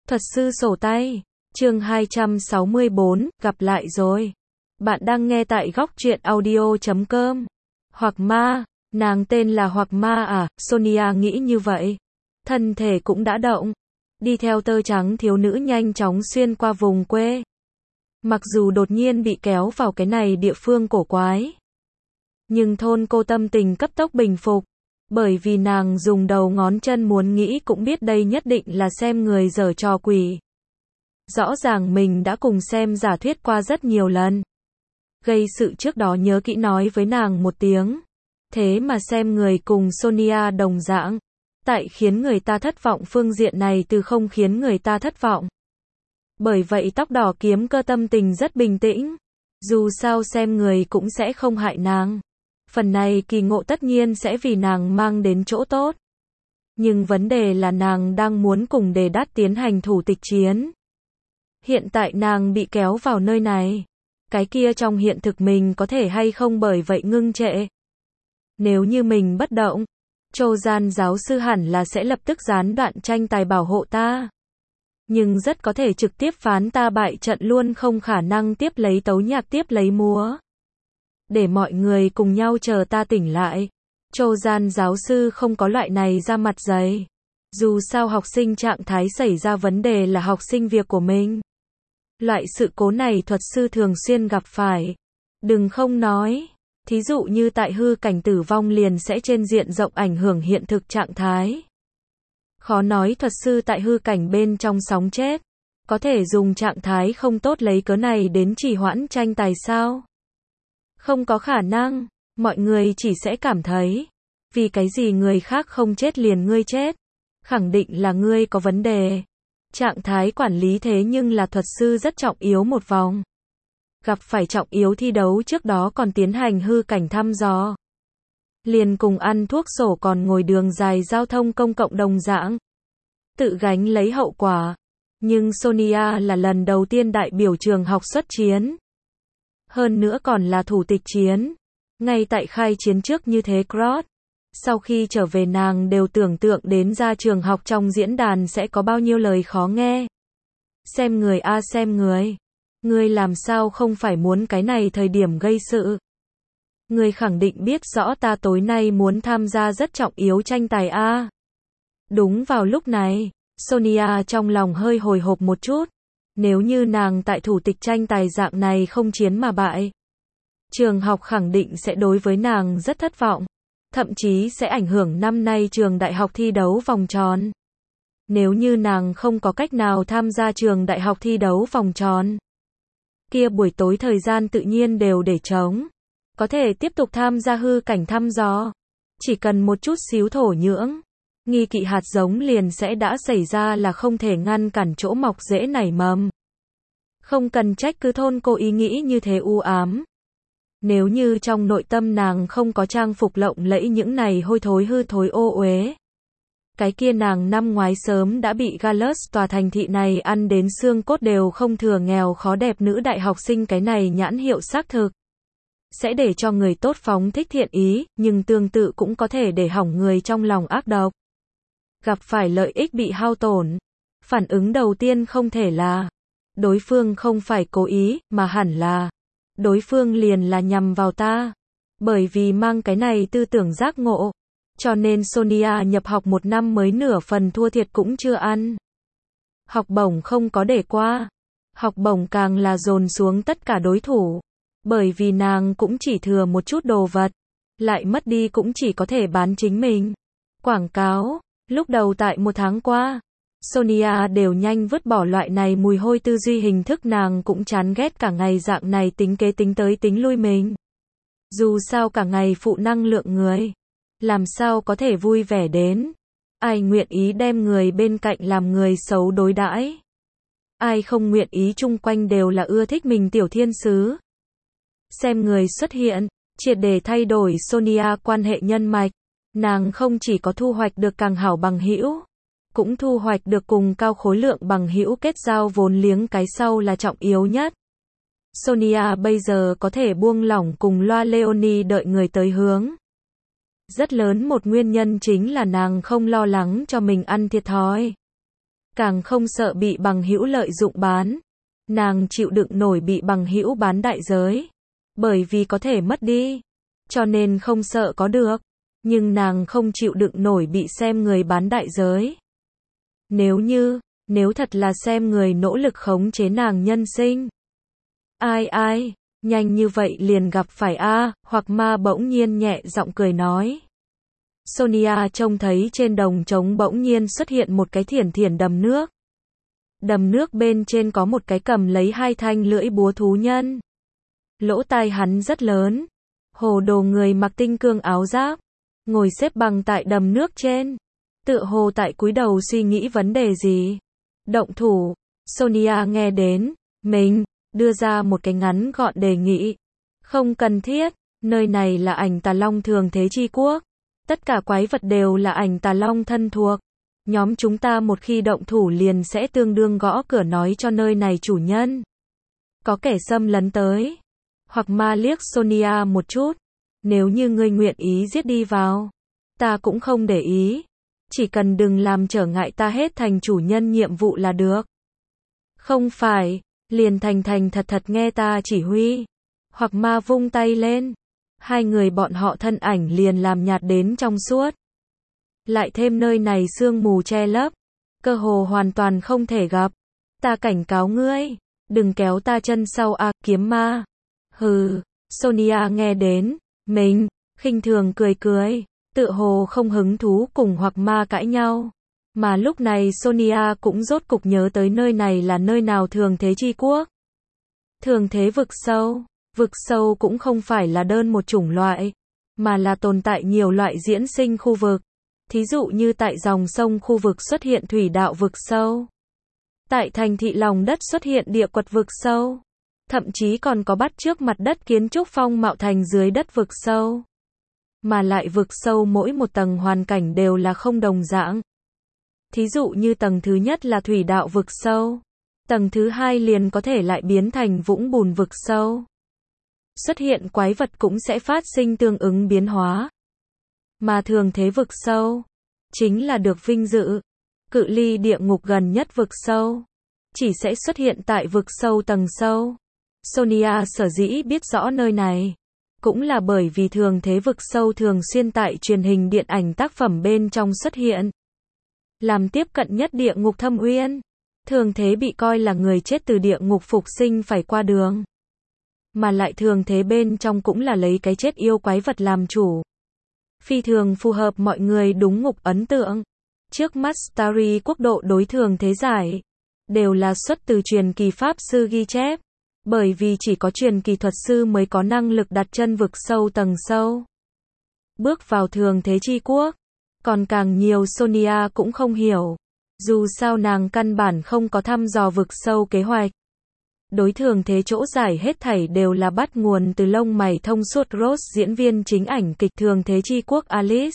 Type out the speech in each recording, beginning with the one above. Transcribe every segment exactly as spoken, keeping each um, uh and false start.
Thuật sư sổ tay, chương hai trăm sáu mươi bốn, gặp lại rồi. Bạn đang nghe tại góc truyện audio chấm com. Hoặc ma, nàng tên là Hoặc ma à, Sonia nghĩ như vậy. Thân thể cũng đã động. Đi theo tơ trắng thiếu nữ nhanh chóng xuyên qua vùng quê. Mặc dù đột nhiên bị kéo vào cái này địa phương cổ quái. Nhưng thôn cô tâm tình cấp tốc bình phục. Bởi vì nàng dùng đầu ngón chân muốn nghĩ cũng biết đây nhất định là xem người giở trò quỷ. Rõ ràng mình đã cùng xem giả thuyết qua rất nhiều lần. Gây sự trước đó nhớ kỹ nói với nàng một tiếng. Thế mà xem người cùng Sonia đồng dạng. Tại khiến người ta thất vọng phương diện này từ không khiến người ta thất vọng. Bởi vậy tóc đỏ kiếm cơ tâm tình rất bình tĩnh. Dù sao xem người cũng sẽ không hại nàng. Phần này kỳ ngộ tất nhiên sẽ vì nàng mang đến chỗ tốt. Nhưng vấn đề là nàng đang muốn cùng Đề Đát tiến hành thủ tịch chiến. Hiện tại nàng bị kéo vào nơi này. Cái kia trong hiện thực mình có thể hay không bởi vậy ngưng trệ. Nếu như mình bất động, Trô Gian giáo sư hẳn là sẽ lập tức gián đoạn tranh tài bảo hộ ta. Nhưng rất có thể trực tiếp phán ta bại trận luôn, không khả năng tiếp lấy tấu nhạc tiếp lấy múa. Để mọi người cùng nhau chờ ta tỉnh lại. Trô Gian giáo sư không có loại này ra mặt dày. Dù sao học sinh trạng thái xảy ra vấn đề là học sinh việc của mình. Loại sự cố này thuật sư thường xuyên gặp phải. Đừng không nói. Thí dụ như tại hư cảnh tử vong liền sẽ trên diện rộng ảnh hưởng hiện thực trạng thái. Khó nói thuật sư tại hư cảnh bên trong sóng chết. Có thể dùng trạng thái không tốt lấy cớ này đến trì hoãn tranh tài sao? Không có khả năng, mọi người chỉ sẽ cảm thấy, vì cái gì người khác không chết liền ngươi chết, khẳng định là ngươi có vấn đề. Trạng thái quản lý thế nhưng là thuật sư rất trọng yếu một vòng. Gặp phải trọng yếu thi đấu trước đó còn tiến hành hư cảnh thăm dò. Liền cùng ăn thuốc sổ còn ngồi đường dài giao thông công cộng đồng dạng. Tự gánh lấy hậu quả. Nhưng Sonia là lần đầu tiên đại biểu trường học xuất chiến. Hơn nữa còn là thủ tịch chiến. Ngay tại khai chiến trước như thế Cross. Sau khi trở về nàng đều tưởng tượng đến ra trường học trong diễn đàn sẽ có bao nhiêu lời khó nghe. Xem người a xem người. Ngươi làm sao không phải muốn cái này thời điểm gây sự. Ngươi khẳng định biết rõ ta tối nay muốn tham gia rất trọng yếu tranh tài a. Đúng vào lúc này, Sonia trong lòng hơi hồi hộp một chút. Nếu như nàng tại thủ tịch tranh tài dạng này không chiến mà bại, trường học khẳng định sẽ đối với nàng rất thất vọng. Thậm chí sẽ ảnh hưởng năm nay trường đại học thi đấu vòng tròn. Nếu như nàng không có cách nào tham gia trường đại học thi đấu vòng tròn, kia buổi tối thời gian tự nhiên đều để trống. Có thể tiếp tục tham gia hư cảnh thăm dò. Chỉ cần một chút xíu thổ nhưỡng. Nghi kỵ hạt giống liền sẽ đã xảy ra là không thể ngăn cản chỗ mọc rễ nảy mầm. Không cần trách cứ thôn cô ý nghĩ như thế u ám. Nếu như trong nội tâm nàng không có trang phục lộng lẫy những này hôi thối hư thối ô uế. Cái kia nàng năm ngoái sớm đã bị Gallus tòa thành thị này ăn đến xương cốt đều không thừa nghèo khó đẹp nữ đại học sinh cái này nhãn hiệu xác thực. Sẽ để cho người tốt phóng thích thiện ý, nhưng tương tự cũng có thể để hỏng người trong lòng ác độc. Gặp phải lợi ích bị hao tổn. Phản ứng đầu tiên không thể là đối phương không phải cố ý, mà hẳn là đối phương liền là nhằm vào ta. Bởi vì mang cái này tư tưởng giác ngộ. Cho nên Sonia nhập học một năm mới nửa phần thua thiệt cũng chưa ăn. Học bổng không có để qua. Học bổng càng là dồn xuống tất cả đối thủ. Bởi vì nàng cũng chỉ thừa một chút đồ vật. Lại mất đi cũng chỉ có thể bán chính mình. Quảng cáo. Lúc đầu tại một tháng qua, Sonia đều nhanh vứt bỏ loại này mùi hôi tư duy hình thức, nàng cũng chán ghét cả ngày dạng này tính kế tính tới tính lui mình. Dù sao cả ngày phụ năng lượng người. Làm sao có thể vui vẻ đến. Ai nguyện ý đem người bên cạnh làm người xấu đối đãi. Ai không nguyện ý chung quanh đều là ưa thích mình tiểu thiên sứ. Xem người xuất hiện, triệt để thay đổi Sonia quan hệ nhân mạch. Nàng không chỉ có thu hoạch được càng hảo bằng hữu, cũng thu hoạch được cùng cao khối lượng bằng hữu kết giao vốn liếng, cái sau là trọng yếu nhất. Sonia bây giờ có thể buông lỏng cùng loa Leonie đợi người tới hướng. Rất lớn một nguyên nhân chính là nàng không lo lắng cho mình ăn thiệt thòi. càng không sợ bị bằng hữu lợi dụng bán. Nàng chịu đựng nổi bị bằng hữu bán đại giới, bởi vì có thể mất đi, cho nên không sợ có được, nhưng nàng không chịu đựng nổi bị xem người bán đại giới. Nếu như, nếu thật là xem người nỗ lực khống chế nàng nhân sinh. Ai ai, nhanh như vậy liền gặp phải a, hoặc ma bỗng nhiên nhẹ giọng cười nói. Sonia trông thấy trên đồng trống bỗng nhiên xuất hiện một cái thiển thiển đầm nước. Đầm nước bên trên có một cái cầm lấy hai thanh lưỡi búa thú nhân. Lỗ tai hắn rất lớn. Hồ đồ người mặc tinh cương áo giáp, ngồi xếp bằng tại đầm nước trên. Tựa hồ tại cúi đầu suy nghĩ vấn đề gì. Động thủ, Sonia nghe đến, mình, đưa ra một cái ngắn gọn đề nghị. Không cần thiết, nơi này là ảnh tà long thường thế chi quốc. Tất cả quái vật đều là ảnh tà long thân thuộc. Nhóm chúng ta một khi động thủ liền sẽ tương đương gõ cửa nói cho nơi này chủ nhân. Có kẻ xâm lấn tới. Hoặc ma liếc Sonia một chút. Nếu như ngươi nguyện ý giết đi vào, ta cũng không để ý. Chỉ cần đừng làm trở ngại ta hết thành chủ nhân nhiệm vụ là được. Không phải, liền thành thành thật thật nghe ta chỉ huy. Hoặc ma vung tay lên. Hai người bọn họ thân ảnh liền làm nhạt đến trong suốt. Lại thêm nơi này sương mù che lấp, cơ hồ hoàn toàn không thể gặp. Ta cảnh cáo ngươi, đừng kéo ta chân sau a, kiếm ma. Hừ, Sonia nghe đến, mình, khinh thường cười cười, tựa hồ không hứng thú cùng hoặc ma cãi nhau. Mà lúc này Sonia cũng rốt cục nhớ tới nơi này là nơi nào thường thế chi quốc. Thường thế vực sâu, vực sâu cũng không phải là đơn một chủng loại, mà là tồn tại nhiều loại diễn sinh khu vực. Thí dụ như tại dòng sông khu vực xuất hiện thủy đạo vực sâu. Tại thành thị lòng đất xuất hiện địa quật vực sâu. Thậm chí còn có bắt chước mặt đất kiến trúc phong mạo thành dưới đất vực sâu. Mà lại vực sâu mỗi một tầng hoàn cảnh đều là không đồng dạng. Thí dụ như tầng thứ nhất là thủy đạo vực sâu. Tầng thứ hai liền có thể lại biến thành vũng bùn vực sâu. Xuất hiện quái vật cũng sẽ phát sinh tương ứng biến hóa. Mà thường thế vực sâu, chính là được vinh dự, cự ly địa ngục gần nhất vực sâu, chỉ sẽ xuất hiện tại vực sâu tầng sâu. Sonia sở dĩ biết rõ nơi này, cũng là bởi vì thường thế vực sâu thường xuyên tại truyền hình điện ảnh tác phẩm bên trong xuất hiện. Làm tiếp cận nhất địa ngục thâm uyên, thường thế bị coi là người chết từ địa ngục phục sinh phải qua đường. Mà lại thường thế bên trong cũng là lấy cái chết yêu quái vật làm chủ. Phi thường phù hợp mọi người đúng ngục ấn tượng. Trước mắt Starry quốc độ đối thường thế giải, đều là xuất từ truyền kỳ pháp sư ghi chép. Bởi vì chỉ có truyền kỳ thuật sư mới có năng lực đặt chân vực sâu tầng sâu. Bước vào thường thế chi quốc, còn càng nhiều Sonia cũng không hiểu. Dù sao nàng căn bản không có thăm dò vực sâu kế hoạch. Đối thường thế chỗ giải hết thảy đều là bắt nguồn từ lông mày thông suốt Rose diễn viên chính ảnh kịch thường thế chi quốc Alice.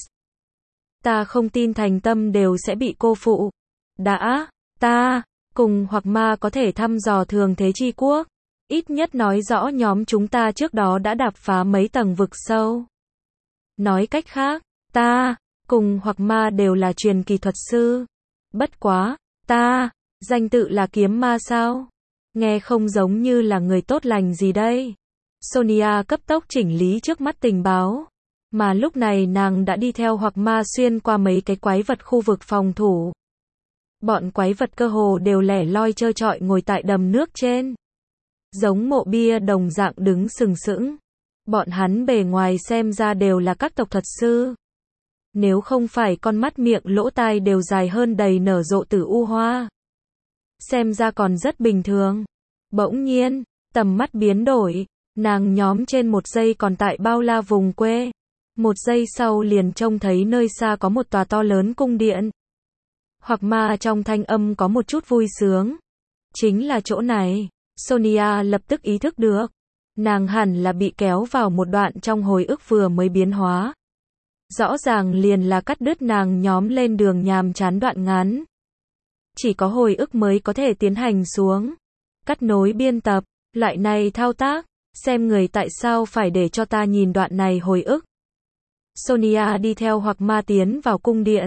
Ta không tin thành tâm đều sẽ bị cô phụ. Đã, ta, cùng hoặc ma có thể thăm dò thường thế chi quốc. Ít nhất nói rõ nhóm chúng ta trước đó đã đạp phá mấy tầng vực sâu. Nói cách khác, ta, cùng hoặc ma đều là truyền kỳ thuật sư. Bất quá, ta, danh tự là kiếm ma sao? Nghe không giống như là người tốt lành gì đây. Sonia cấp tốc chỉnh lý trước mắt tình báo. Mà lúc này nàng đã đi theo hoặc ma xuyên qua mấy cái quái vật khu vực phòng thủ. Bọn quái vật cơ hồ đều lẻ loi trơ trọi ngồi tại đầm nước trên. Giống mộ bia đồng dạng đứng sừng sững. Bọn hắn bề ngoài xem ra đều là các tộc thuật sư. Nếu không phải con mắt miệng lỗ tai đều dài hơn đầy nở rộ tử u hoa. Xem ra còn rất bình thường. Bỗng nhiên, tầm mắt biến đổi. Nàng nhóm trên một giây còn tại bao la vùng quê. Một giây sau liền trông thấy nơi xa có một tòa to lớn cung điện. Hoặc ma trong thanh âm có một chút vui sướng. Chính là chỗ này. Sonia lập tức ý thức được. Nàng hẳn là bị kéo vào một đoạn trong hồi ức vừa mới biến hóa. Rõ ràng liền là cắt đứt nàng nhóm lên đường nhàm chán đoạn ngắn. Chỉ có hồi ức mới có thể tiến hành xuống. Cắt nối biên tập, loại này thao tác, xem người tại sao phải để cho ta nhìn đoạn này hồi ức. Sonia đi theo hoặc ma tiến vào cung điện.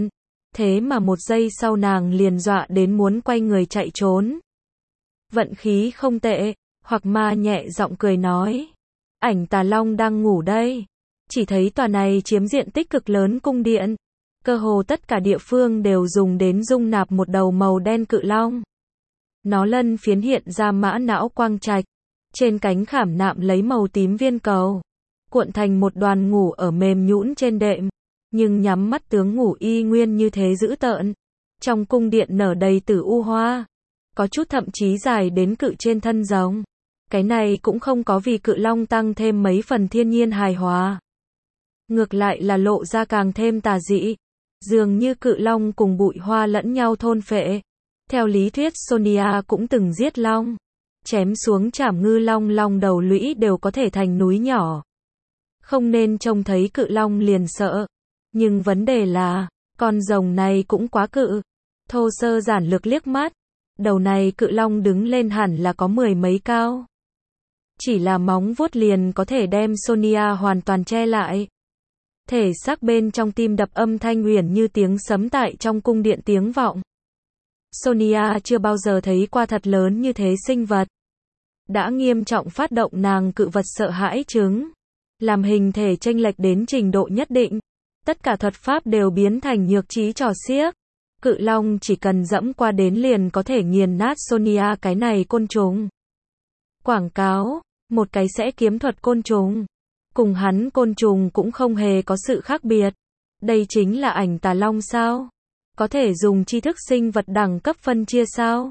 thế mà một giây sau nàng liền dọa đến muốn quay người chạy trốn. Vận khí không tệ, Hoặc Ma nhẹ giọng cười nói. Ảnh Tà Long đang ngủ đây. Chỉ thấy tòa này chiếm diện tích cực lớn cung điện. Cơ hồ tất cả địa phương đều dùng đến dung nạp một đầu màu đen cự long. Nó lân phiến hiện ra mã não quang trạch. Trên cánh khảm nạm lấy màu tím viên cầu. Cuộn thành một đoàn ngủ ở mềm nhũn trên đệm. Nhưng nhắm mắt tướng ngủ y nguyên như thế dữ tợn. Trong cung điện nở đầy tử u hoa. Có chút thậm chí dài đến cự trên thân rồng. Cái này cũng không có vì cự long tăng thêm mấy phần thiên nhiên hài hòa. Ngược lại là lộ ra càng thêm tà dị. Dường như cự long cùng bụi hoa lẫn nhau thôn phệ. Theo lý thuyết Sonia cũng từng giết long. Chém xuống chảm ngư long long đầu lũy đều có thể thành núi nhỏ. Không nên trông thấy cự long liền sợ. Nhưng vấn đề là, con rồng này cũng quá cự. Thô sơ giản lược liếc mắt. Đầu này cự long đứng lên hẳn là có mười mấy cao. Chỉ là móng vuốt liền có thể đem Sonia hoàn toàn che lại. Thể xác bên trong tim đập âm thanh uyển như tiếng sấm tại trong cung điện tiếng vọng. Sonia chưa bao giờ thấy qua thật lớn như thế sinh vật. Đã nghiêm trọng phát động nàng cự vật sợ hãi chứng. Làm hình thể chênh lệch đến trình độ nhất định. Tất cả thuật pháp đều biến thành nhược trí trò xiếc. Cự long chỉ cần dẫm qua đến liền có thể nghiền nát Sonia cái này côn trùng. Quảng cáo, một cái sẽ kiếm thuật côn trùng. Cùng hắn côn trùng cũng không hề có sự khác biệt. Đây chính là ảnh Tà Long sao? Có thể dùng tri thức sinh vật đẳng cấp phân chia sao?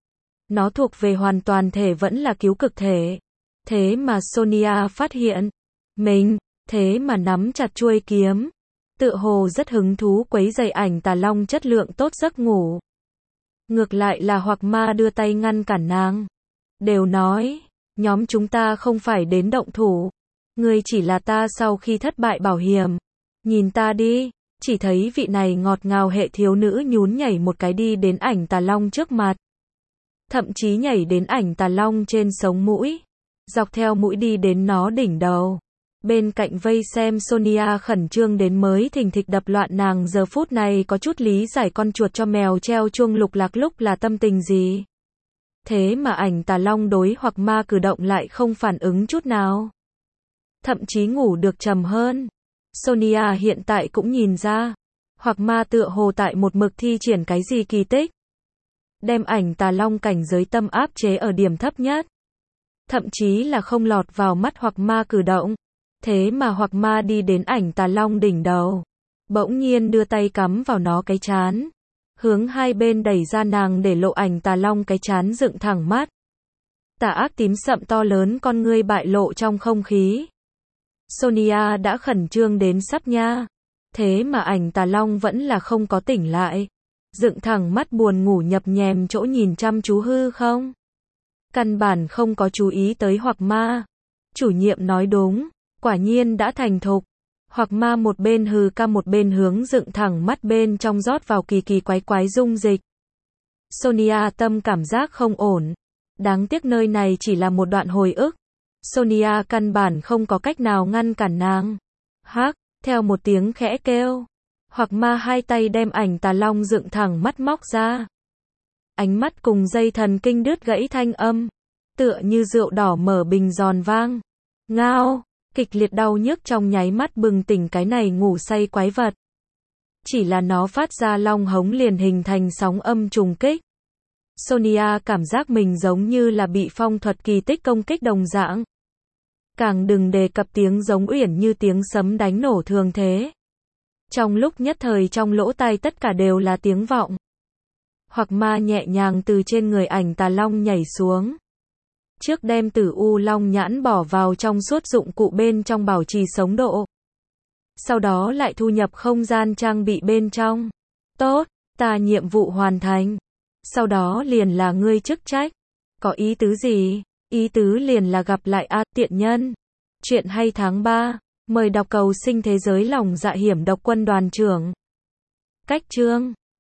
Nó thuộc về hoàn toàn thể vẫn là cứu cực thể. Thế mà Sonia phát hiện. Mình, thế mà nắm chặt chuôi kiếm. Tựa hồ rất hứng thú quấy rầy ảnh Tà Long chất lượng tốt giấc ngủ. Ngược lại là Hoặc Ma đưa tay ngăn cản nàng. Đều nói, nhóm chúng ta không phải đến động thủ. Ngươi chỉ là ta sau khi thất bại bảo hiểm. Nhìn ta đi, chỉ thấy vị này ngọt ngào hệ thiếu nữ nhún nhảy một cái đi đến ảnh Tà Long trước mặt. Thậm chí nhảy đến ảnh Tà Long trên sống mũi. Dọc theo mũi đi đến nó đỉnh đầu. Bên cạnh vây xem Sonia khẩn trương đến mới thình thịch đập loạn nàng giờ phút này có chút lý giải con chuột cho mèo treo chuông lục lạc lúc là tâm tình gì. Thế mà ảnh Tà Long đối Hoặc Ma cử động lại không phản ứng chút nào. Thậm chí ngủ được trầm hơn. Sonia hiện tại cũng nhìn ra. Hoặc Ma tựa hồ tại một mực thi triển cái gì kỳ tích. Đem ảnh Tà Long cảnh giới tâm áp chế ở điểm thấp nhất. Thậm chí là không lọt vào mắt Hoặc Ma cử động. Thế mà Hoặc Ma đi đến ảnh Tà Long đỉnh đầu. Bỗng nhiên đưa tay cắm vào nó cái trán. Hướng hai bên đẩy ra nàng để lộ ảnh Tà Long cái trán dựng thẳng mắt. Tà ác tím sậm to lớn con ngươi bại lộ trong không khí. Sonia đã khẩn trương đến sắp nha. Thế mà ảnh Tà Long vẫn là không có tỉnh lại. Dựng thẳng mắt buồn ngủ nhập nhèm chỗ nhìn chăm chú hư không. Căn bản không có chú ý tới Hoặc Ma. Chủ nhiệm nói đúng. Quả nhiên đã thành thục. Hoặc Ma một bên hừ ca một bên hướng dựng thẳng mắt bên trong rót vào kỳ kỳ quái quái dung dịch. Sonia tâm cảm giác không ổn. Đáng tiếc nơi này chỉ là một đoạn hồi ức. Sonia căn bản không có cách nào ngăn cản nàng. Hắc, theo một tiếng khẽ kêu. Hoặc Ma hai tay đem ảnh Tà Long dựng thẳng mắt móc ra. Ánh mắt cùng dây thần kinh đứt gãy thanh âm. Tựa như rượu đỏ mở bình giòn vang. Ngao. Kịch liệt đau nhức trong nháy mắt bừng tỉnh cái này ngủ say quái vật. Chỉ là nó phát ra long hống liền hình thành sóng âm trùng kích. Sonia cảm giác mình giống như là bị phong thuật kỳ tích công kích đồng dạng. Càng đừng đề cập tiếng giống uyển như tiếng sấm đánh nổ thường thế. Trong lúc nhất thời trong lỗ tai tất cả đều là tiếng vọng. Hoặc Ma nhẹ nhàng từ trên người ảnh Tà Long nhảy xuống. Trước đem tử u long nhãn bỏ vào trong suốt dụng cụ bên trong bảo trì sống độ. Sau đó lại thu nhập không gian trang bị bên trong. Tốt, ta nhiệm vụ hoàn thành. Sau đó liền là ngươi chức trách. Có ý tứ gì? Ý tứ liền là gặp lại a tiện nhân. Chuyện hay tháng ba. Mời đọc cầu sinh thế giới lòng dạ hiểm độc quân đoàn trưởng. Cách chương